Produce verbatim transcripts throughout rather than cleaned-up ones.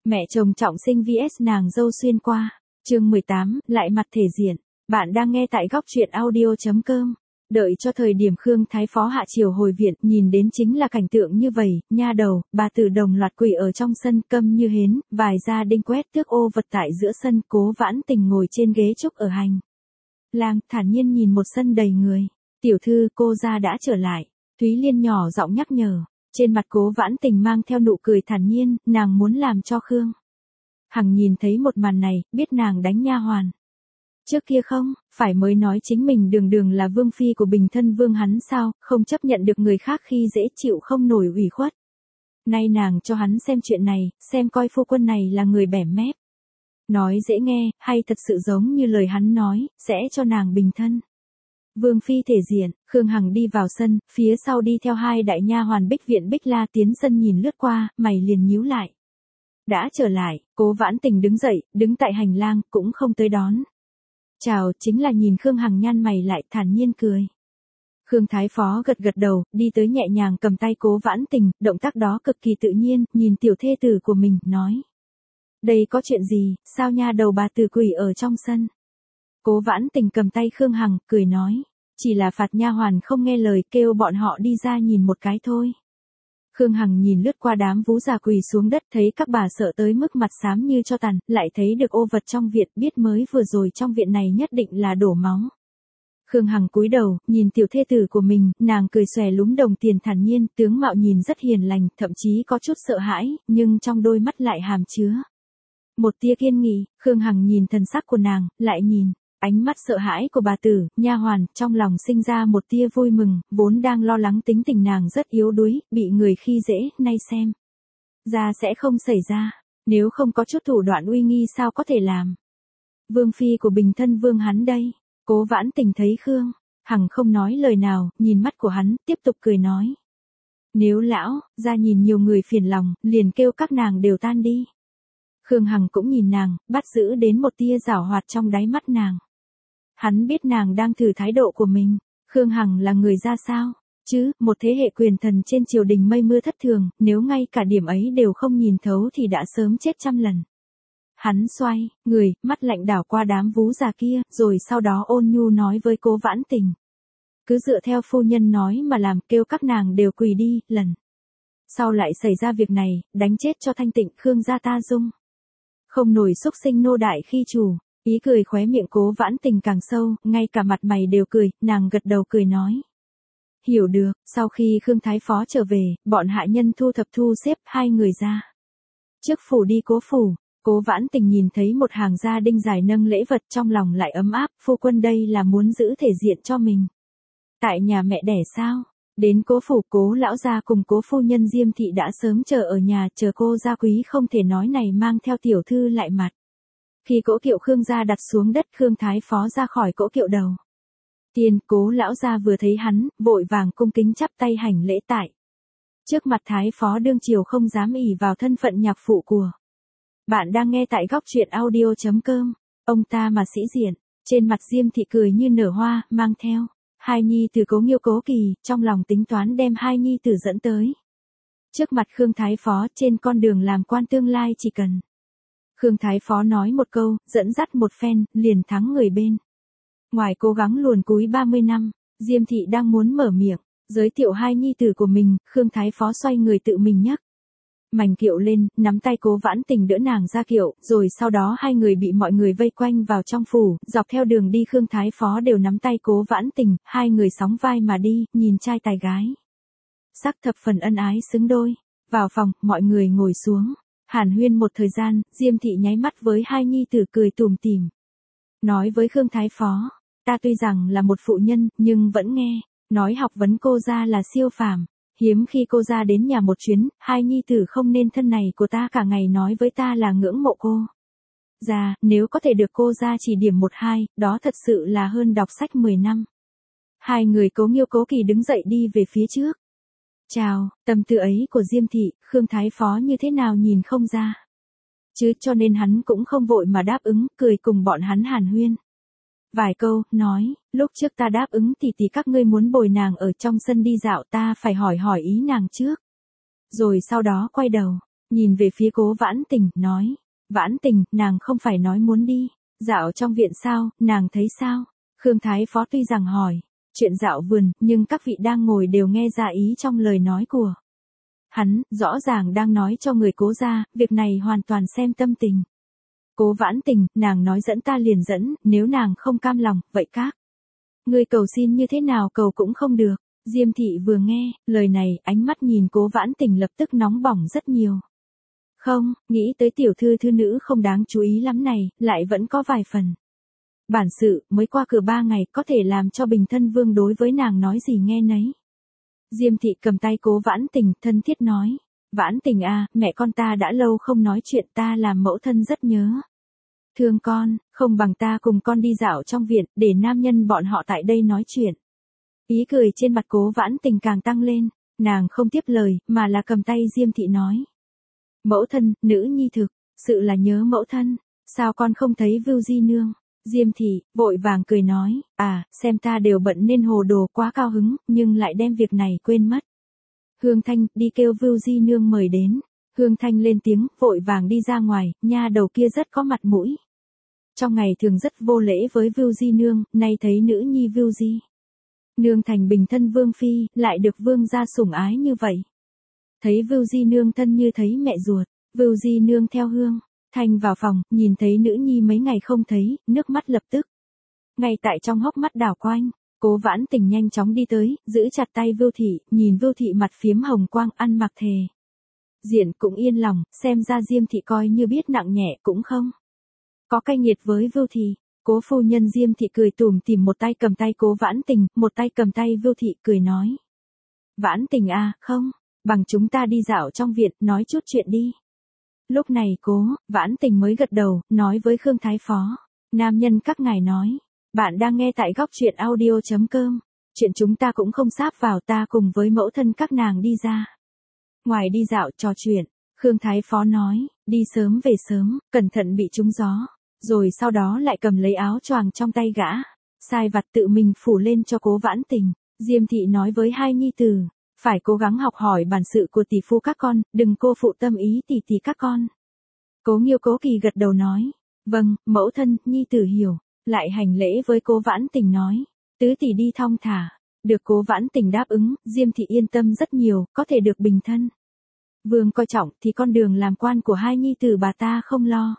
Mẹ chồng trọng sinh vs nàng dâu xuyên qua. Chương mười tám, lại mặt thể diện. Bạn đang nghe tại góc truyện audio chấm com. Đợi cho thời điểm Khương Thái Phó hạ triều hồi viện, nhìn đến chính là cảnh tượng như vậy, nha đầu, bà tử đồng loạt quỳ ở trong sân, câm như hến, vài gia đinh quét tước ô vật tại giữa sân, Cố Vãn Tình ngồi trên ghế trúc ở hành lang, thản nhiên nhìn một sân đầy người. Tiểu thư, cô gia đã trở lại. Thúy Liên nhỏ giọng nhắc nhở. Trên mặt Cố Vãn Tình mang theo nụ cười thản nhiên, nàng muốn làm cho Khương Hằng nhìn thấy một màn này, biết nàng đánh nha hoàn. Trước kia không, phải mới nói chính mình đường đường là vương phi của bình thân vương hắn sao, không chấp nhận được người khác khi dễ chịu không nổi ủy khuất. Nay nàng cho hắn xem chuyện này, xem coi phu quân này là người bẻ mép. Nói dễ nghe, hay thật sự giống như lời hắn nói, sẽ cho nàng bình thân. Vương phi thể diện, Khương Hằng đi vào sân, phía sau đi theo hai đại nha hoàn Bích Viện Bích La tiến sân nhìn lướt qua, mày liền nhíu lại. Đã trở lại, Cố Vãn Tình đứng dậy, đứng tại hành lang, cũng không tới đón. Chào, chính là nhìn Khương Hằng nhăn mày lại, thản nhiên cười. Khương Thái Phó gật gật đầu, đi tới nhẹ nhàng cầm tay Cố Vãn Tình, động tác đó cực kỳ tự nhiên, nhìn tiểu thê tử của mình, nói. Đây có chuyện gì, sao nha đầu bà tử quỷ ở trong sân? Cố Vãn Tình cầm tay Khương Hằng, cười nói. Chỉ là phạt nha hoàn không nghe lời, kêu bọn họ đi ra nhìn một cái thôi. Khương Hằng nhìn lướt qua đám vú già quỳ xuống đất, thấy các bà sợ tới mức mặt xám như cho tàn, lại thấy được ô vật trong viện, biết mới vừa rồi trong viện này nhất định là đổ máu. Khương Hằng cúi đầu, nhìn tiểu thê tử của mình, nàng cười xòe lúm đồng tiền thản nhiên, tướng mạo nhìn rất hiền lành, thậm chí có chút sợ hãi, nhưng trong đôi mắt lại hàm chứa một tia kiên nghị. Khương Hằng nhìn thần sắc của nàng, lại nhìn ánh mắt sợ hãi của bà tử, nha hoàn, trong lòng sinh ra một tia vui mừng, vốn đang lo lắng tính tình nàng rất yếu đuối, bị người khi dễ, nay xem ra sẽ không xảy ra, nếu không có chút thủ đoạn uy nghi sao có thể làm. Vương phi của bình thân vương hắn đây. Cố Vãn Tình thấy Khương Hằng không nói lời nào, nhìn mắt của hắn, tiếp tục cười nói. Nếu lão ra nhìn nhiều người phiền lòng, liền kêu các nàng đều tan đi. Khương Hằng cũng nhìn nàng, bắt giữ đến một tia giảo hoạt trong đáy mắt nàng. Hắn biết nàng đang thử thái độ của mình. Khương Hằng là người ra sao? Chứ, một thế hệ quyền thần trên triều đình mây mưa thất thường, nếu ngay cả điểm ấy đều không nhìn thấu thì đã sớm chết trăm lần. Hắn xoay người, mắt lạnh đảo qua đám vú già kia, rồi sau đó ôn nhu nói với Cố Vãn Tình. Cứ dựa theo phu nhân nói mà làm, kêu các nàng đều quỳ đi, lần sau lại xảy ra việc này, đánh chết cho thanh tịnh Khương gia ta dung. Không nổi xúc sinh nô đại khi chủ. Ý cười khóe miệng Cố Vãn Tình càng sâu, ngay cả mặt mày đều cười, nàng gật đầu cười nói. Hiểu được. Sau khi Khương Thái Phó trở về, bọn hạ nhân thu thập thu xếp hai người ra trước phủ đi Cố phủ. Cố Vãn Tình nhìn thấy một hàng gia đinh dài nâng lễ vật, trong lòng lại ấm áp, phu quân đây là muốn giữ thể diện cho mình. Tại nhà mẹ đẻ sao? Đến Cố phủ, Cố lão gia cùng Cố phu nhân Diêm thị đã sớm chờ ở nhà, chờ cô gia quý không thể nói này mang theo tiểu thư lại mặt. Khi cỗ kiệu Khương gia đặt xuống đất, Khương Thái Phó ra khỏi cỗ kiệu đầu tiên, Cố lão gia vừa thấy hắn, vội vàng cung kính chắp tay hành lễ tại trước mặt Thái Phó đương triều, không dám ỷ vào thân phận nhạc phụ của. Bạn đang nghe tại góc truyện audio chấm com. Ông ta mà sĩ diện. Trên mặt Diêm thị cười như nở hoa, mang theo hai nhi tử Cố Nghiêu Cố Kỳ, trong lòng tính toán đem hai nhi tử dẫn tới trước mặt Khương Thái Phó, trên con đường làm quan tương lai chỉ cần Khương Thái Phó nói một câu, dẫn dắt một phen, liền thắng người bên ngoài cố gắng luồn cúi ba mươi năm. Diêm thị đang muốn mở miệng giới thiệu hai nhi tử của mình, Khương Thái Phó xoay người tự mình nhấc mảnh kiệu lên, nắm tay Cố Vãn Tình đỡ nàng ra kiệu, rồi sau đó hai người bị mọi người vây quanh vào trong phủ, dọc theo đường đi Khương Thái Phó đều nắm tay Cố Vãn Tình, hai người sóng vai mà đi, nhìn trai tài gái sắc thập phần ân ái xứng đôi. Vào phòng, mọi người ngồi xuống hàn huyên một thời gian, Diêm thị nháy mắt với hai nhi tử cười tủm tỉm, nói với Khương Thái Phó, ta tuy rằng là một phụ nhân, nhưng vẫn nghe nói học vấn cô gia là siêu phàm. Hiếm khi cô ra đến nhà một chuyến, hai nhi tử không nên thân này của ta cả ngày nói với ta là ngưỡng mộ cô ra, nếu có thể được cô ra chỉ điểm một hai, đó thật sự là hơn đọc sách mười năm. Hai người Cố Nghiêu Cố Kỳ đứng dậy đi về phía trước. Chào, tâm tư ấy của Diêm thị, Khương Thái Phó như thế nào nhìn không ra. Chứ cho nên hắn cũng không vội mà đáp ứng, cười cùng bọn hắn hàn huyên vài câu, nói, lúc trước ta đáp ứng tỷ tỷ các ngươi muốn bồi nàng ở trong sân đi dạo, ta phải hỏi hỏi ý nàng trước. Rồi sau đó quay đầu, nhìn về phía Cố Vãn Tình, nói, Vãn Tình, nàng không phải nói muốn đi, dạo trong viện sao, nàng thấy sao? Khương Thái Phó tuy rằng hỏi, chuyện dạo vườn, nhưng các vị đang ngồi đều nghe ra ý trong lời nói của hắn, rõ ràng đang nói cho người Cố gia, việc này hoàn toàn xem tâm tình. Cố Vãn Tình, nàng nói dẫn ta liền dẫn, nếu nàng không cam lòng, vậy các ngươi cầu xin như thế nào cầu cũng không được. Diêm thị vừa nghe, lời này, ánh mắt nhìn Cố Vãn Tình lập tức nóng bỏng rất nhiều. Không, nghĩ tới tiểu thư thư nữ không đáng chú ý lắm này, lại vẫn có vài phần bản sự, mới qua cửa ba ngày, có thể làm cho Bình Thân Vương đối với nàng nói gì nghe nấy. Diêm thị cầm tay Cố Vãn Tình, thân thiết nói, Vãn Tình à, mẹ con ta đã lâu không nói chuyện, ta làm mẫu thân rất nhớ thương con, không bằng ta cùng con đi dạo trong viện, để nam nhân bọn họ tại đây nói chuyện. Ý cười trên mặt Cố Vãn Tình càng tăng lên, nàng không tiếp lời, mà là cầm tay Diêm thị nói. Mẫu thân, nữ nhi thực, sự là nhớ mẫu thân, sao con không thấy Vưu Di Nương? Diêm thị, vội vàng cười nói, à, xem ta đều bận nên hồ đồ quá cao hứng, nhưng lại đem việc này quên mất. Hương Thanh, đi kêu Vưu Di Nương mời đến. Hương Thanh lên tiếng, vội vàng đi ra ngoài, nha đầu kia rất có mặt mũi. Trong ngày thường rất vô lễ với Vưu Di Nương, nay thấy nữ nhi Vưu Di Nương thành Bình Thân Vương phi, lại được vương gia sủng ái như vậy. Thấy Vưu Di Nương thân như thấy mẹ ruột, Vưu Di Nương theo Hương Thanh vào phòng, nhìn thấy nữ nhi mấy ngày không thấy, nước mắt lập tức ngay tại trong hốc mắt đảo quanh. Cố Vãn Tình nhanh chóng đi tới, giữ chặt tay Vưu thị, nhìn Vưu thị mặt phiếm hồng quang, ăn mặc thề diện cũng yên lòng, xem ra Diêm thị coi như biết nặng nhẹ cũng không có cay nghiệt với Vưu thị. Cố phu nhân Diêm thị cười tủm tỉm, một tay cầm tay Cố Vãn Tình, một tay cầm tay Vưu thị, cười nói, Vãn Tình à, không, bằng chúng ta đi dạo trong viện, nói chút chuyện đi. Lúc này Cố Vãn Tình mới gật đầu, nói với Khương Thái Phó, nam nhân các ngài nói, bạn đang nghe tại góc truyện audio.com, chuyện chúng ta cũng không sáp vào, ta cùng với mẫu thân các nàng đi ra ngoài đi dạo trò chuyện. Khương Thái Phó nói, đi sớm về sớm, cẩn thận bị trúng gió, rồi sau đó lại cầm lấy áo choàng trong tay gã, sai vặt tự mình phủ lên cho Cố Vãn Tình. Diêm thị nói với hai nhi tử, phải cố gắng học hỏi bản sự của tỷ phu các con, đừng cô phụ tâm ý tỷ tỷ các con. Cố Nghiêu Cố Kỳ gật đầu nói, vâng, mẫu thân, nhi tử hiểu, lại hành lễ với Cố Vãn Tình nói, tứ tỷ đi thong thả. Được Cố Vãn Tình đáp ứng, Diêm thị yên tâm rất nhiều, có thể được Bình Thân Vương coi trọng thì con đường làm quan của hai nhi tử bà ta không lo.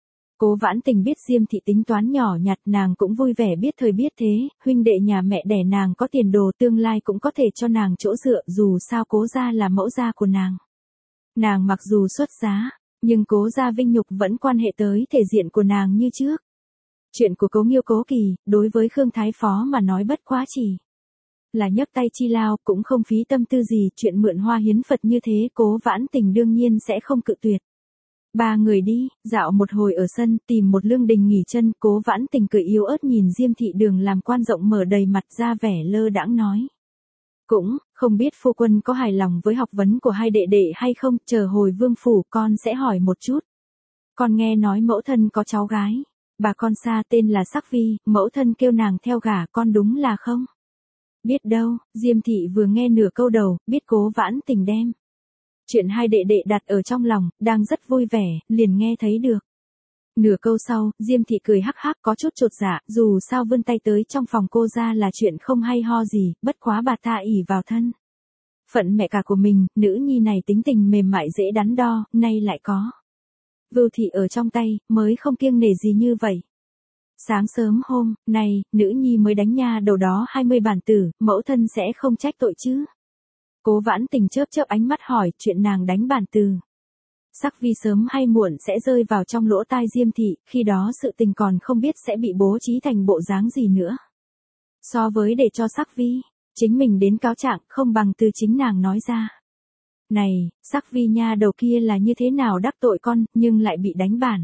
Cố Vãn Tình biết Diêm thị tính toán nhỏ nhặt, nàng cũng vui vẻ biết thời biết thế, huynh đệ nhà mẹ đẻ nàng có tiền đồ, tương lai cũng có thể cho nàng chỗ dựa, dù sao Cố gia là mẫu gia của nàng. Nàng mặc dù xuất giá, nhưng Cố gia vinh nhục vẫn quan hệ tới thể diện của nàng như trước. Chuyện của Cố Nghiêu Cố Kỳ, đối với Khương Thái Phó mà nói bất quá chỉ là nhấc tay chi lao, cũng không phí tâm tư gì, chuyện mượn hoa hiến Phật như thế Cố Vãn Tình đương nhiên sẽ không cự tuyệt. Ba người đi, dạo một hồi ở sân, tìm một lương đình nghỉ chân, Cố Vãn Tình cười yếu ớt nhìn Diêm thị đường làm quan rộng mở đầy mặt ra vẻ lơ đãng nói. Cũng, không biết phu quân có hài lòng với học vấn của hai đệ đệ hay không, chờ hồi vương phủ con sẽ hỏi một chút. Con nghe nói mẫu thân có cháu gái, bà con xa tên là Sắc Vi, mẫu thân kêu nàng theo gả, con đúng là không? Biết đâu, Diêm thị vừa nghe nửa câu đầu, biết Cố Vãn Tình đem chuyện hai đệ đệ đặt ở trong lòng, đang rất vui vẻ, liền nghe thấy được. Nửa câu sau, Diêm thị cười hắc hắc, có chút chột dạ, dù sao vươn tay tới trong phòng cô ra là chuyện không hay ho gì, bất quá bà ta ỷ vào thân phận mẹ cả của mình, nữ nhi này tính tình mềm mại dễ đắn đo, nay lại có Vưu thị ở trong tay, mới không kiêng nể gì như vậy. Sáng sớm hôm nay, nữ nhi mới đánh nha đầu đó hai mươi bản tử, mẫu thân sẽ không trách tội chứ? Cố Vãn Tình chớp chớp ánh mắt hỏi, chuyện nàng đánh bản từ Sắc Vi sớm hay muộn sẽ rơi vào trong lỗ tai Diêm thị, khi đó sự tình còn không biết sẽ bị bố trí thành bộ dáng gì nữa. So với để cho Sắc Vi chính mình đến cáo trạng, không bằng từ chính nàng nói ra. Này, Sắc Vi nha đầu kia là như thế nào đắc tội con, nhưng lại bị đánh bản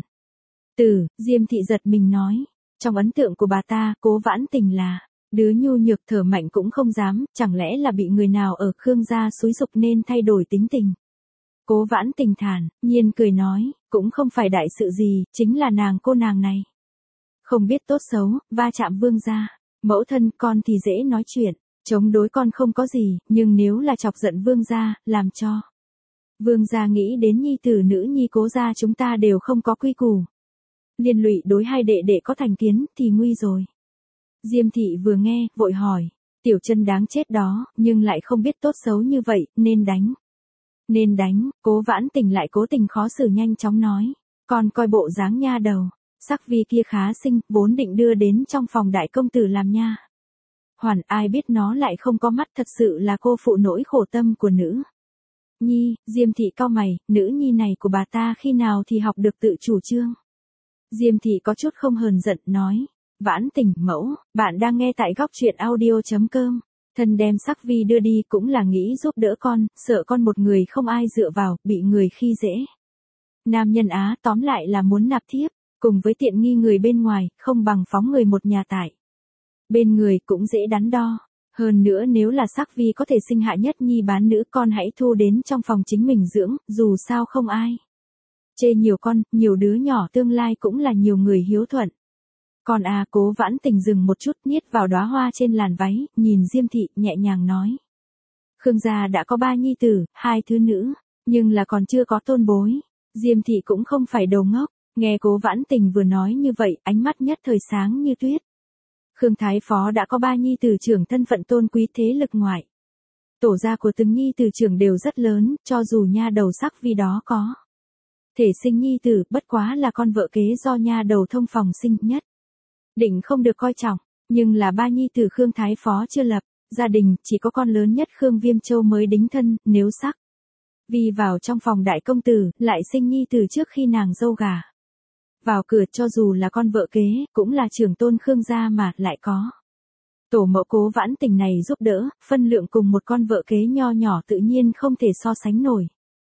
từ, Diêm thị giật mình nói. Trong ấn tượng của bà ta, Cố Vãn Tình là đứa nhu nhược thở mạnh cũng không dám, chẳng lẽ là bị người nào ở Khương gia xúi giục nên thay đổi tính tình. Cố Vãn Tình thản nhiên cười nói, cũng không phải đại sự gì, chính là nàng cô nàng này không biết tốt xấu, va chạm vương gia. Mẫu thân con thì dễ nói chuyện, chống đối con không có gì, nhưng nếu là chọc giận vương gia, làm cho Vương gia nghĩ đến nhi tử nữ nhi Cố gia chúng ta đều không có quy củ. Liên lụy đối hai đệ đệ có thành kiến thì nguy rồi. Diêm thị vừa nghe, vội hỏi, tiểu chân đáng chết đó, nhưng lại không biết tốt xấu như vậy, nên đánh. Nên đánh, Cố Vãn Tình lại cố tình khó xử nhanh chóng nói, con coi bộ dáng nha đầu, sắc vi kia khá xinh, vốn định đưa đến trong phòng đại công tử làm nha. Hoàn ai biết nó lại không có mắt, thật sự là cô phụ nỗi khổ tâm của nữ nhi. Diêm thị cau mày, nữ nhi này của bà ta khi nào thì học được tự chủ trương. Diêm thị có chút không hờn giận nói, Vãn Tình mẫu, bạn đang nghe tại góc truyện audio chấm com. Thân đem sắc vi đưa đi cũng là nghĩ giúp đỡ con, sợ con một người không ai dựa vào, bị người khi dễ. Nam nhân Á tóm lại là muốn nạp thiếp, cùng với tiện nghi người bên ngoài, không bằng phóng người một nhà tại bên người cũng dễ đắn đo. Hơn nữa nếu là sắc vi có thể sinh hạ nhất nhi bán nữ, con hãy thu đến trong phòng chính mình dưỡng, dù sao không ai chê nhiều con, nhiều đứa nhỏ tương lai cũng là nhiều người hiếu thuận. Con à, Cố Vãn Tình dừng một chút, niết vào đóa hoa trên làn váy, nhìn Diêm thị, nhẹ nhàng nói. Khương gia đã có ba nhi tử, hai thứ nữ, nhưng là còn chưa có tôn bối. Diêm thị cũng không phải đầu ngốc, nghe Cố Vãn Tình vừa nói như vậy, ánh mắt nhất thời sáng như tuyết. Khương Thái Phó đã có ba nhi tử trưởng thân phận tôn quý thế lực ngoại. Tổ gia của từng nhi tử trưởng đều rất lớn, cho dù nha đầu sắc vi đó có thể sinh nhi tử, bất quá là con vợ kế do nha đầu thông phòng sinh nhất định không được coi trọng, nhưng là ba nhi tử Khương Thái Phó chưa lập gia đình, chỉ có con lớn nhất Khương Viêm Châu mới đính thân, nếu sắc vi vào trong phòng đại công tử, lại sinh nhi tử trước khi nàng dâu gả vào cửa, cho dù là con vợ kế, cũng là trưởng tôn Khương gia mà lại có tổ mẫu Cố Vãn Tình này giúp đỡ, phân lượng cùng một con vợ kế nho nhỏ tự nhiên không thể so sánh nổi.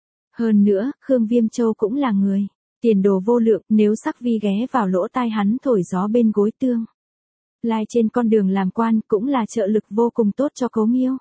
Hơn nữa, Khương Viêm Châu cũng là người tiền đồ vô lượng, nếu sắc vi ghé vào lỗ tai hắn thổi gió bên gối tương lai trên con đường làm quan, cũng là trợ lực vô cùng tốt cho Cố Nghiêu.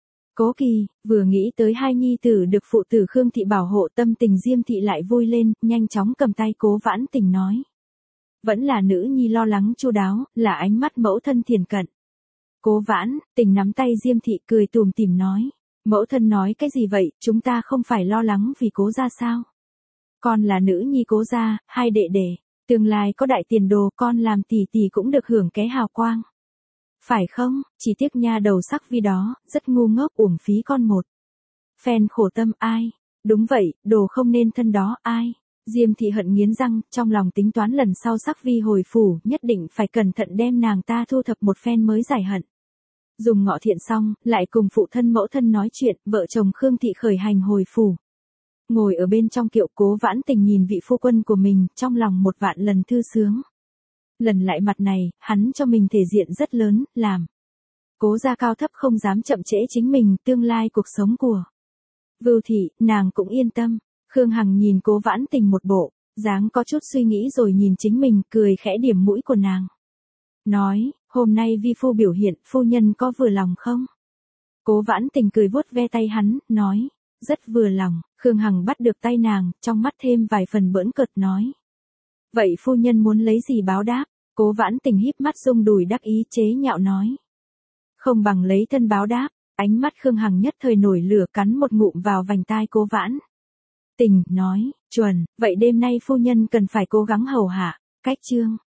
Cố Kỳ, vừa nghĩ tới hai nhi tử được phụ tử Khương thị bảo hộ, tâm tình Diêm thị lại vui lên, nhanh chóng cầm tay Cố Vãn Tình nói. Vẫn là nữ nhi lo lắng chu đáo, là ánh mắt mẫu thân thiền cận. Cố Vãn Tình nắm tay Diêm thị cười tủm tỉm nói. Mẫu thân nói cái gì vậy, chúng ta không phải lo lắng vì Cố gia sao? Con là nữ nhi Cố gia, hai đệ đệ, tương lai có đại tiền đồ, con làm tỷ tỷ cũng được hưởng cái hào quang. Phải không, chỉ tiếc nha đầu sắc vi đó, rất ngu ngốc, uổng phí con một phen khổ tâm. Ai? Đúng vậy, đồ không nên thân đó, ai? Diêm thị hận nghiến răng, trong lòng tính toán lần sau sắc vi hồi phủ, nhất định phải cẩn thận đem nàng ta thu thập một phen mới giải hận. Dùng ngọ thiện xong, lại cùng phụ thân mẫu thân nói chuyện, vợ chồng Khương thị khởi hành hồi phủ. Ngồi ở bên trong kiệu, Cố Vãn Tình nhìn vị phu quân của mình, trong lòng một vạn lần thư sướng. Lần lại mặt này, hắn cho mình thể diện rất lớn, làm Cố gia cao thấp không dám chậm trễ chính mình, tương lai cuộc sống của Vưu thị, nàng cũng yên tâm. Khương Hằng nhìn Cố Vãn Tình một bộ dáng có chút suy nghĩ rồi nhìn chính mình, cười khẽ điểm mũi của nàng. Nói, hôm nay vi phu biểu hiện, phu nhân có vừa lòng không? Cố Vãn Tình cười vuốt ve tay hắn, nói, rất vừa lòng. Khương Hằng bắt được tay nàng, trong mắt thêm vài phần bỡn cợt nói. Vậy phu nhân muốn lấy gì báo đáp? Cố Vãn Tình híp mắt rung đùi đắc ý chế nhạo nói. Không bằng lấy thân báo đáp. Ánh mắt Khương Hằng nhất thời nổi lửa, cắn một ngụm vào vành tai Cố Vãn Tình, nói, chuẩn, vậy đêm nay phu nhân cần phải cố gắng hầu hạ, cách chương.